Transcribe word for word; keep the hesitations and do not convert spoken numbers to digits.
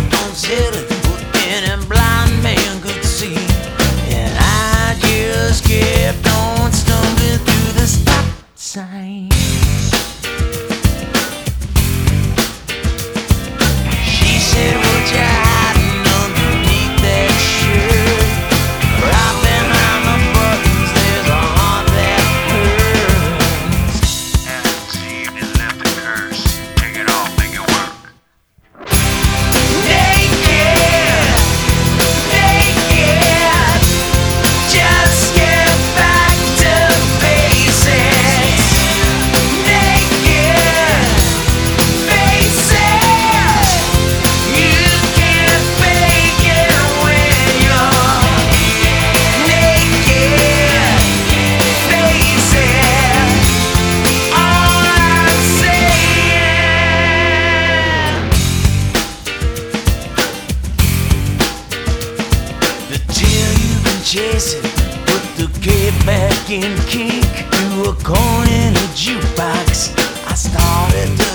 kept on selling what any blind man could see. And I just kept on stumbling through the stop signs. She said, "What you hiding underneath that shirt? Right behind the buttons, there's a heart that hurts." Hasn't deceived and left a curse. Take it off, make it work. Naked, naked, just get back to basics. Naked faces, you can't fake it when you're naked faces. All I'm saying, the tail you've been chasing put the cape back in kink. You were corn in a jukebox. I started to